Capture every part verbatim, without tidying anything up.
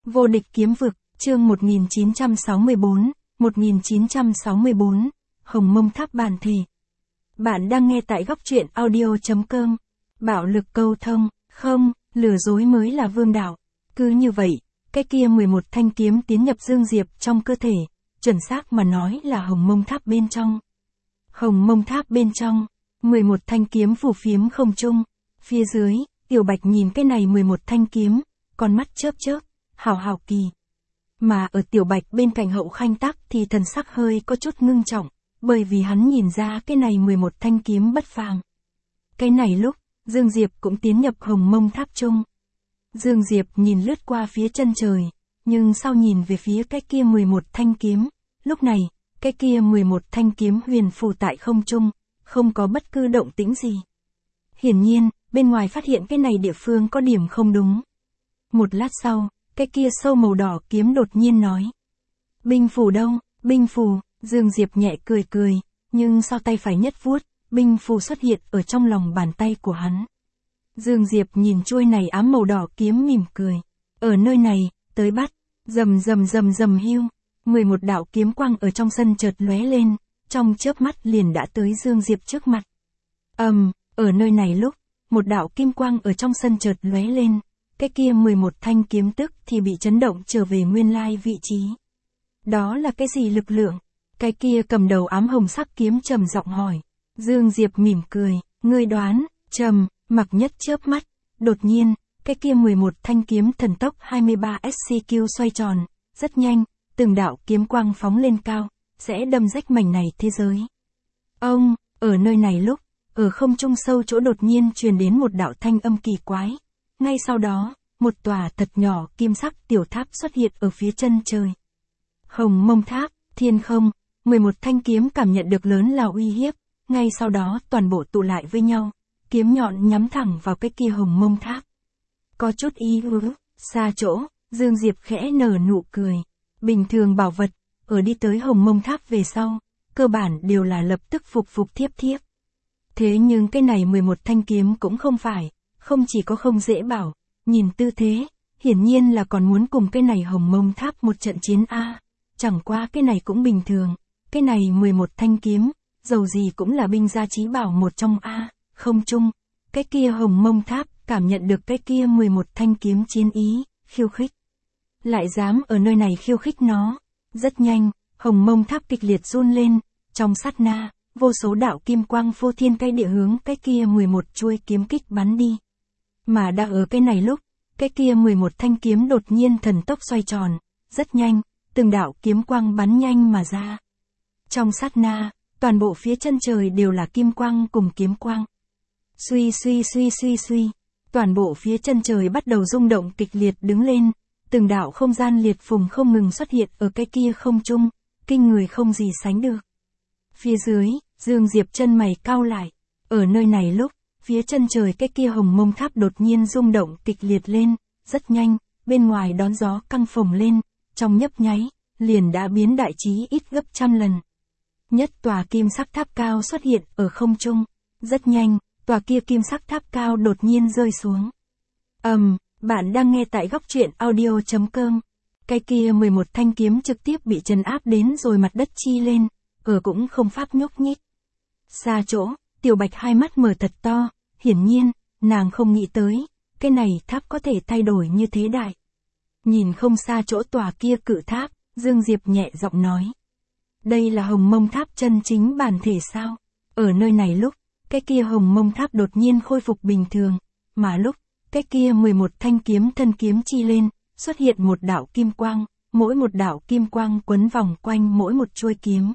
Vô địch kiếm vực, chương một nghìn chín trăm sáu mươi tư, một nghìn chín trăm sáu mươi tư, Hồng Mông Tháp bản thể. Bạn đang nghe tại góc truyện audio chấm com. Bạo lực câu thông, không, lừa dối mới là vương đạo. Cứ như vậy, cái kia mười một thanh kiếm tiến nhập Dương Diệp trong cơ thể, chuẩn xác mà nói là Hồng Mông Tháp bên trong. Hồng Mông Tháp bên trong, mười một thanh kiếm phù phiếm không trung. Phía dưới, Tiểu Bạch nhìn cái này mười một thanh kiếm, con mắt chớp chớp, hào hào kỳ. Mà ở Tiểu Bạch bên cạnh Hậu Khanh Tắc thì thần sắc hơi có chút ngưng trọng, bởi vì hắn nhìn ra cái này mười một thanh kiếm bất phàm. Cái này lúc, Dương Diệp cũng tiến nhập Hồng Mông Tháp chung. Dương Diệp nhìn lướt qua phía chân trời, nhưng sau nhìn về phía cái kia mười một thanh kiếm, lúc này, cái kia mười một thanh kiếm huyền phù tại không trung, không có bất cứ động tĩnh gì. Hiển nhiên, bên ngoài phát hiện cái này địa phương có điểm không đúng. Một lát sau, cái kia sâu màu đỏ kiếm đột nhiên nói. Binh phù đâu, binh phù, Dương Diệp nhẹ cười cười, nhưng sau tay phải nhất vuốt, binh phù xuất hiện ở trong lòng bàn tay của hắn. Dương Diệp nhìn chuôi này ám màu đỏ kiếm mỉm cười. Ở nơi này, tới bắt, rầm rầm rầm rầm hưu, mười một đạo kiếm quang ở trong sân chợt lóe lên, trong chớp mắt liền đã tới Dương Diệp trước mặt. Ầm, um, ở nơi này lúc, một đạo kim quang ở trong sân chợt lóe lên, cái kia mười một thanh kiếm tức thì bị chấn động trở về nguyên lai vị trí. Đó là cái gì lực lượng? Cái kia cầm đầu ám hồng sắc kiếm trầm giọng hỏi. Dương Diệp mỉm cười, ngươi đoán, trầm, mặc nhất chớp mắt, đột nhiên, cái kia mười một thanh kiếm thần tốc hai mươi ba ét xê quy xoay tròn, rất nhanh, từng đạo kiếm quang phóng lên cao, sẽ đâm rách mảnh này thế giới. Ông, ở nơi này lúc, ở không trung sâu chỗ đột nhiên truyền đến một đạo thanh âm kỳ quái. Ngay sau đó, một tòa thật nhỏ kim sắc tiểu tháp xuất hiện ở phía chân trời. Hồng Mông Tháp, thiên không, mười một thanh kiếm cảm nhận được lớn lao uy hiếp, ngay sau đó toàn bộ tụ lại với nhau, kiếm nhọn nhắm thẳng vào cái kia Hồng Mông Tháp. Có chút ý ứ, xa chỗ, Dương Diệp khẽ nở nụ cười. Bình thường bảo vật, ở đi tới Hồng Mông Tháp về sau, cơ bản đều là lập tức phục phục thiếp thiếp. Thế nhưng cái này mười một thanh kiếm cũng không phải, không chỉ có không dễ bảo, nhìn tư thế, hiển nhiên là còn muốn cùng cái này Hồng Mông Tháp một trận chiến A, chẳng qua cái này cũng bình thường, cái này mười một thanh kiếm, dầu gì cũng là binh gia chí bảo một trong A, không chung, cái kia Hồng Mông Tháp cảm nhận được cái kia mười một thanh kiếm chiến ý, khiêu khích. Lại dám ở nơi này khiêu khích nó, rất nhanh, Hồng Mông Tháp kịch liệt run lên, trong sát na, vô số đạo kim quang phô thiên cái địa hướng cái kia mười một chuôi kiếm kích bắn đi. Mà đã ở cái này lúc, cái kia mười một thanh kiếm đột nhiên thần tốc xoay tròn, rất nhanh, từng đạo kiếm quang bắn nhanh mà ra. Trong sát na, toàn bộ phía chân trời đều là kim quang cùng kiếm quang. Suy suy suy suy suy, toàn bộ phía chân trời bắt đầu rung động kịch liệt đứng lên, từng đạo không gian liệt phùng không ngừng xuất hiện ở cái kia không trung, kinh người không gì sánh được. Phía dưới, Dương Diệp chân mày cau lại, ở nơi này lúc, phía chân trời cái kia Hồng Mông Tháp đột nhiên rung động kịch liệt lên, rất nhanh, bên ngoài đón gió căng phồng lên, trong nhấp nháy, liền đã biến đại chí ít gấp trăm lần. Nhất tòa kim sắc tháp cao xuất hiện ở không trung, rất nhanh, tòa kia kim sắc tháp cao đột nhiên rơi xuống. Ầm, um, bạn đang nghe tại góc truyện audio chấm com. Cái kia mười một thanh kiếm trực tiếp bị trấn áp đến rồi mặt đất chi lên, ở cũng không pháp nhúc nhích. Xa chỗ, Tiểu Bạch hai mắt mở thật to, hiển nhiên, nàng không nghĩ tới, cái này tháp có thể thay đổi như thế đại. Nhìn không xa chỗ tòa kia cự tháp, Dương Diệp nhẹ giọng nói. Đây là Hồng Mông Tháp chân chính bản thể sao? Ở nơi này lúc, cái kia Hồng Mông Tháp đột nhiên khôi phục bình thường, mà lúc, cái kia mười một thanh kiếm thân kiếm chi lên, xuất hiện một đạo kim quang, mỗi một đạo kim quang quấn vòng quanh mỗi một chuôi kiếm.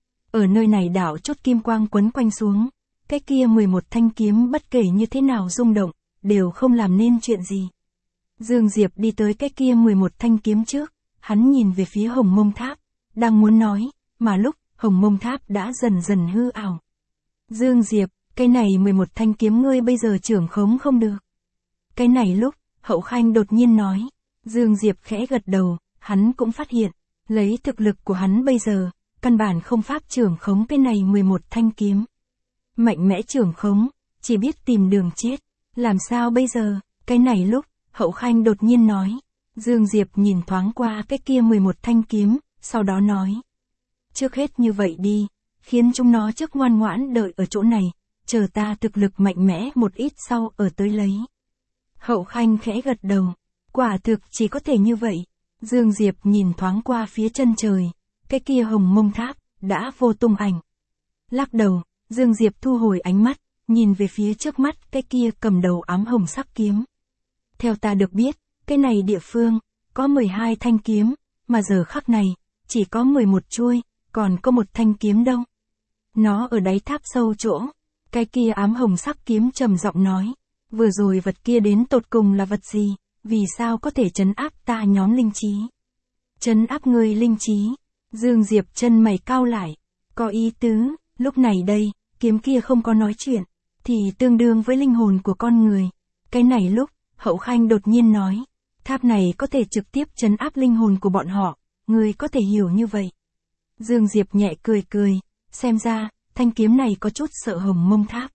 Ở nơi này đạo chốt kim quang quấn quanh xuống, cái kia mười một thanh kiếm bất kể như thế nào rung động, đều không làm nên chuyện gì. Dương Diệp đi tới cái kia mười một thanh kiếm trước, hắn nhìn về phía Hồng Mông Tháp, đang muốn nói, mà lúc, Hồng Mông Tháp đã dần dần hư ảo. Dương Diệp, cái này mười một thanh kiếm ngươi bây giờ trưởng khống không được. Cái này lúc, Hậu Khanh đột nhiên nói, Dương Diệp khẽ gật đầu, hắn cũng phát hiện, lấy thực lực của hắn bây giờ, căn bản không pháp trưởng khống cái này mười một thanh kiếm. Mạnh mẽ trưởng khống, chỉ biết tìm đường chết, làm sao bây giờ, cái này lúc, Hậu Khanh đột nhiên nói, Dương Diệp nhìn thoáng qua cái kia mười một thanh kiếm, sau đó nói. Trước hết như vậy đi, khiến chúng nó trước ngoan ngoãn đợi ở chỗ này, chờ ta thực lực mạnh mẽ một ít sau ở tới lấy. Hậu Khanh khẽ gật đầu, quả thực chỉ có thể như vậy. Dương Diệp nhìn thoáng qua phía chân trời, cái kia hồng mông tháp, đã vô tung ảnh. Lắc đầu, Dương Diệp thu hồi ánh mắt, nhìn về phía trước mắt cái kia cầm đầu ám hồng sắc kiếm. Theo ta được biết, cái này địa phương, có mười hai thanh kiếm, mà giờ khắc này, chỉ có mười một chuôi, còn có một thanh kiếm đâu. Nó ở đáy tháp sâu chỗ, cái kia ám hồng sắc kiếm trầm giọng nói, vừa rồi vật kia đến tột cùng là vật gì, vì sao có thể trấn áp ta nhóm linh trí. Trấn áp người linh trí, Dương Diệp chân mày cau lại, có ý tứ, lúc này đây, kiếm kia không có nói chuyện, thì tương đương với linh hồn của con người. Cái này lúc, Hậu Khanh đột nhiên nói, tháp này có thể trực tiếp trấn áp linh hồn của bọn họ, người có thể hiểu như vậy. Dương Diệp nhẹ cười cười, xem ra, thanh kiếm này có chút sợ hồng mông tháp.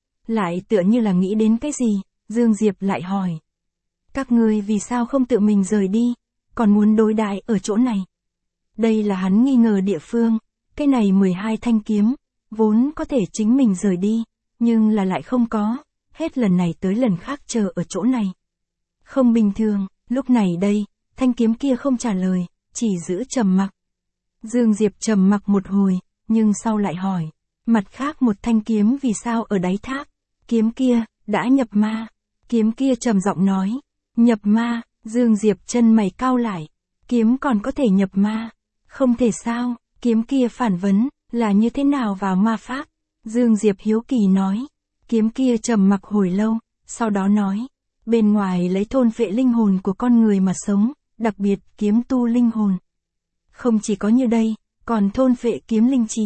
Lại tựa như là nghĩ đến cái gì, Dương Diệp lại hỏi. Các ngươi vì sao không tự mình rời đi, còn muốn đối đãi ở chỗ này. Đây là hắn nghi ngờ địa phương, cái này mười hai thanh kiếm, vốn có thể chính mình rời đi, nhưng là lại không có, hết lần này tới lần khác chờ ở chỗ này. Không bình thường, lúc này đây, thanh kiếm kia không trả lời, chỉ giữ trầm mặc. Dương Diệp trầm mặc một hồi, nhưng sau lại hỏi, mặt khác một thanh kiếm vì sao ở đáy tháp, kiếm kia, đã nhập ma. Kiếm kia trầm giọng nói, nhập ma, Dương Diệp chân mày cau lại, kiếm còn có thể nhập ma, không thể sao, kiếm kia phản vấn, là như thế nào vào ma pháp. Dương Diệp hiếu kỳ nói, kiếm kia trầm mặc hồi lâu, sau đó nói, bên ngoài lấy thôn phệ linh hồn của con người mà sống, đặc biệt kiếm tu linh hồn. Không chỉ có như đây, còn thôn phệ kiếm linh trí.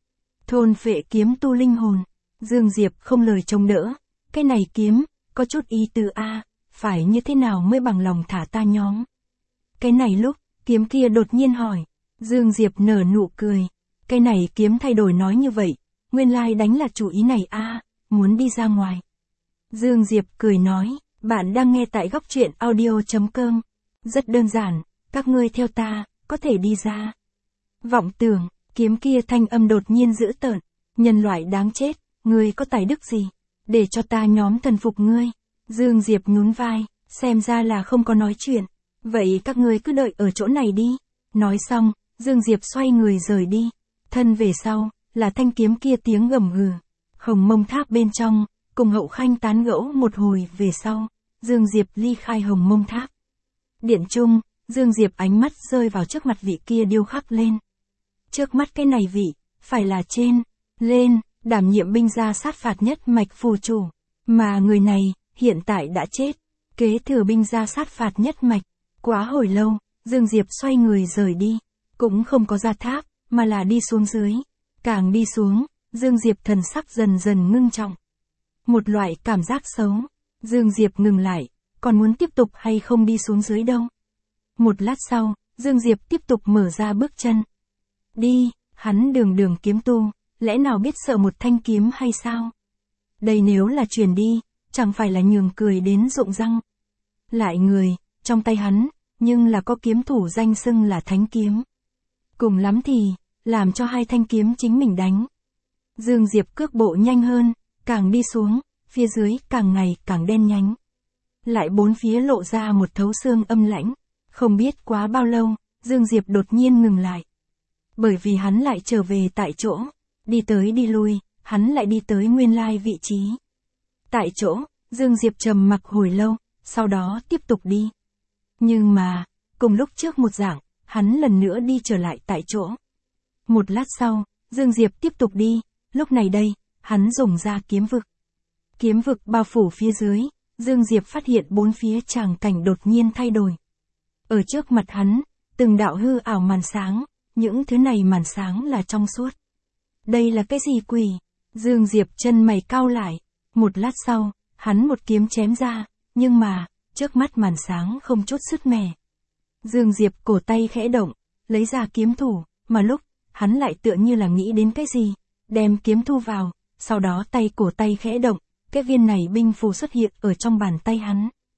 Thôn phệ kiếm tu linh hồn, Dương Diệp không lời chống đỡ, cái này kiếm, có chút ý tứ a, phải như thế nào mới bằng lòng thả ta nhóm. Cái này lúc, kiếm kia đột nhiên hỏi, Dương Diệp nở nụ cười, cái này kiếm thay đổi nói như vậy, nguyên lai đánh là chủ ý này a, muốn đi ra ngoài. Dương Diệp cười nói, bạn đang nghe tại góc truyện audio chấm com, rất đơn giản, các ngươi theo ta, có thể đi ra. Vọng tưởng, kiếm kia thanh âm đột nhiên dữ tợn, nhân loại đáng chết, ngươi có tài đức gì, để cho ta nhóm thần phục ngươi. Dương Diệp nhún vai, xem ra là không có nói chuyện, vậy các ngươi cứ đợi ở chỗ này đi. Nói xong, Dương Diệp xoay người rời đi, thân về sau, là thanh kiếm kia tiếng gầm gừ. Hồng mông tháp bên trong, cùng Hậu Khanh tán gẫu một hồi về sau, Dương Diệp ly khai hồng mông tháp. Điện trung, Dương Diệp ánh mắt rơi vào trước mặt vị kia điêu khắc lên. Trước mắt cái này vị, phải là trên, lên, đảm nhiệm binh gia sát phạt nhất mạch phù chủ, mà người này, hiện tại đã chết, kế thừa binh gia sát phạt nhất mạch. Quá hồi lâu, Dương Diệp xoay người rời đi, cũng không có ra tháp, mà là đi xuống dưới. Càng đi xuống, Dương Diệp thần sắc dần dần ngưng trọng. Một loại cảm giác xấu, Dương Diệp ngừng lại, còn muốn tiếp tục hay không đi xuống dưới đâu. Một lát sau, Dương Diệp tiếp tục mở ra bước chân. Đi, hắn đường đường kiếm tu, lẽ nào biết sợ một thanh kiếm hay sao? Đây nếu là truyền đi, chẳng phải là nhường cười đến rụng răng. Lại người, trong tay hắn, nhưng là có kiếm thủ danh xưng là thánh kiếm. Cùng lắm thì, làm cho hai thanh kiếm chính mình đánh. Dương Diệp cước bộ nhanh hơn, càng đi xuống, phía dưới càng ngày càng đen nhánh. Lại bốn phía lộ ra một thấu xương âm lãnh. Không biết quá bao lâu, Dương Diệp đột nhiên ngừng lại. Bởi vì hắn lại trở về tại chỗ, đi tới đi lui, hắn lại đi tới nguyên lai vị trí. Tại chỗ, Dương Diệp trầm mặc hồi lâu, sau đó tiếp tục đi. Nhưng mà, cùng lúc trước một dạng, hắn lần nữa đi trở lại tại chỗ. Một lát sau, Dương Diệp tiếp tục đi, lúc này đây, hắn dùng ra kiếm vực. Kiếm vực bao phủ phía dưới, Dương Diệp phát hiện bốn phía tràng cảnh đột nhiên thay đổi. Ở trước mặt hắn, từng đạo hư ảo màn sáng, những thứ này màn sáng là trong suốt. Đây là cái gì quỷ? Dương Diệp chân mày cau lại, một lát sau, hắn một kiếm chém ra, nhưng mà, trước mắt màn sáng không chút sứt mẻ. Dương Diệp cổ tay khẽ động, lấy ra kiếm thủ, mà lúc, hắn lại tựa như là nghĩ đến cái gì, đem kiếm thu vào, sau đó tay cổ tay khẽ động, cái viên này binh phù xuất hiện ở trong bàn tay hắn.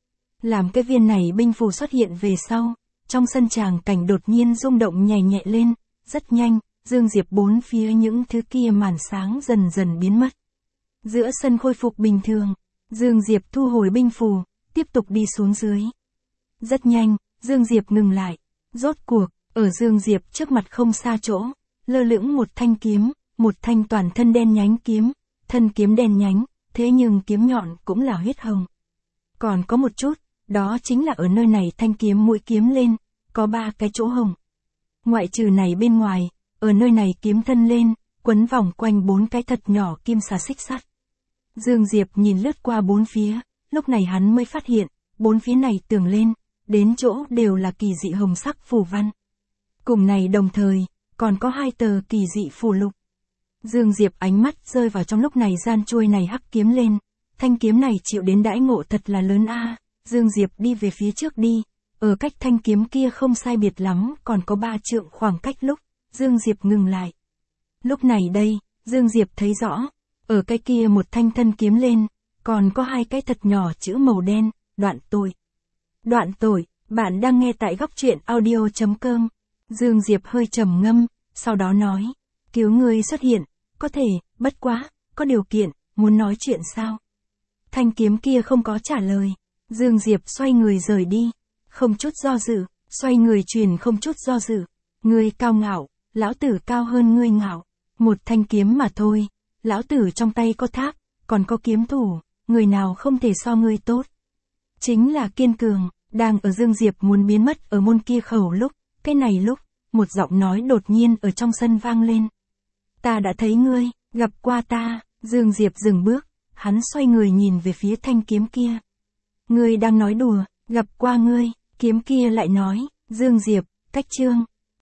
Làm cái viên này binh phù xuất hiện về sau, trong sân tràng cảnh đột nhiên rung động nhẹ nhẹ lên, rất nhanh, Dương Diệp bốn phía những thứ kia màn sáng dần dần biến mất. Giữa sân khôi phục bình thường, Dương Diệp thu hồi binh phù, tiếp tục đi xuống dưới. Rất nhanh, Dương Diệp ngừng lại. Rốt cuộc, ở Dương Diệp trước mặt không xa chỗ, lơ lửng một thanh kiếm, một thanh toàn thân đen nhánh kiếm, thân kiếm đen nhánh, thế nhưng kiếm nhọn cũng là huyết hồng. Còn có một chút, đó chính là ở nơi này thanh kiếm mũi kiếm lên, có ba cái chỗ hồng. Ngoại trừ này bên ngoài, ở nơi này kiếm thân lên, quấn vòng quanh bốn cái thật nhỏ kim xà xích sắt. Dương Diệp nhìn lướt qua bốn phía, lúc này hắn mới phát hiện, bốn phía này tường lên, đến chỗ đều là kỳ dị hồng sắc phù văn. Cùng này đồng thời, còn có hai tờ kỳ dị phù lục. Dương Diệp ánh mắt rơi vào trong lúc này gian chuôi này hắc kiếm lên, thanh kiếm này chịu đến đãi ngộ thật là lớn a. Dương Diệp đi về phía trước đi, ở cách thanh kiếm kia không sai biệt lắm, còn có ba trượng khoảng cách lúc, Dương Diệp ngừng lại. Lúc này đây, Dương Diệp thấy rõ, ở cái kia một thanh thân kiếm lên, còn có hai cái thật nhỏ chữ màu đen, đoạn tội. Đoạn tội, bạn đang nghe tại góc truyện audio chấm com. Dương Diệp hơi trầm ngâm, sau đó nói, cứu ngươi xuất hiện, có thể, bất quá, có điều kiện, muốn nói chuyện sao? Thanh kiếm kia không có trả lời, Dương Diệp xoay người rời đi, không chút do dự, xoay người truyền không chút do dự, ngươi cao ngạo, lão tử cao hơn ngươi ngạo, một thanh kiếm mà thôi, lão tử trong tay có tháp, còn có kiếm thủ, người nào không thể so ngươi tốt. Chính là kiên cường, đang ở Dương Diệp muốn biến mất ở môn kia khẩu lúc, cái này lúc, một giọng nói đột nhiên ở trong sân vang lên. Ta đã thấy ngươi, gặp qua ta, Dương Diệp dừng bước, hắn xoay người nhìn về phía thanh kiếm kia. Ngươi đang nói đùa, gặp qua ngươi, kiếm kia lại nói, Dương Diệp, cách chương.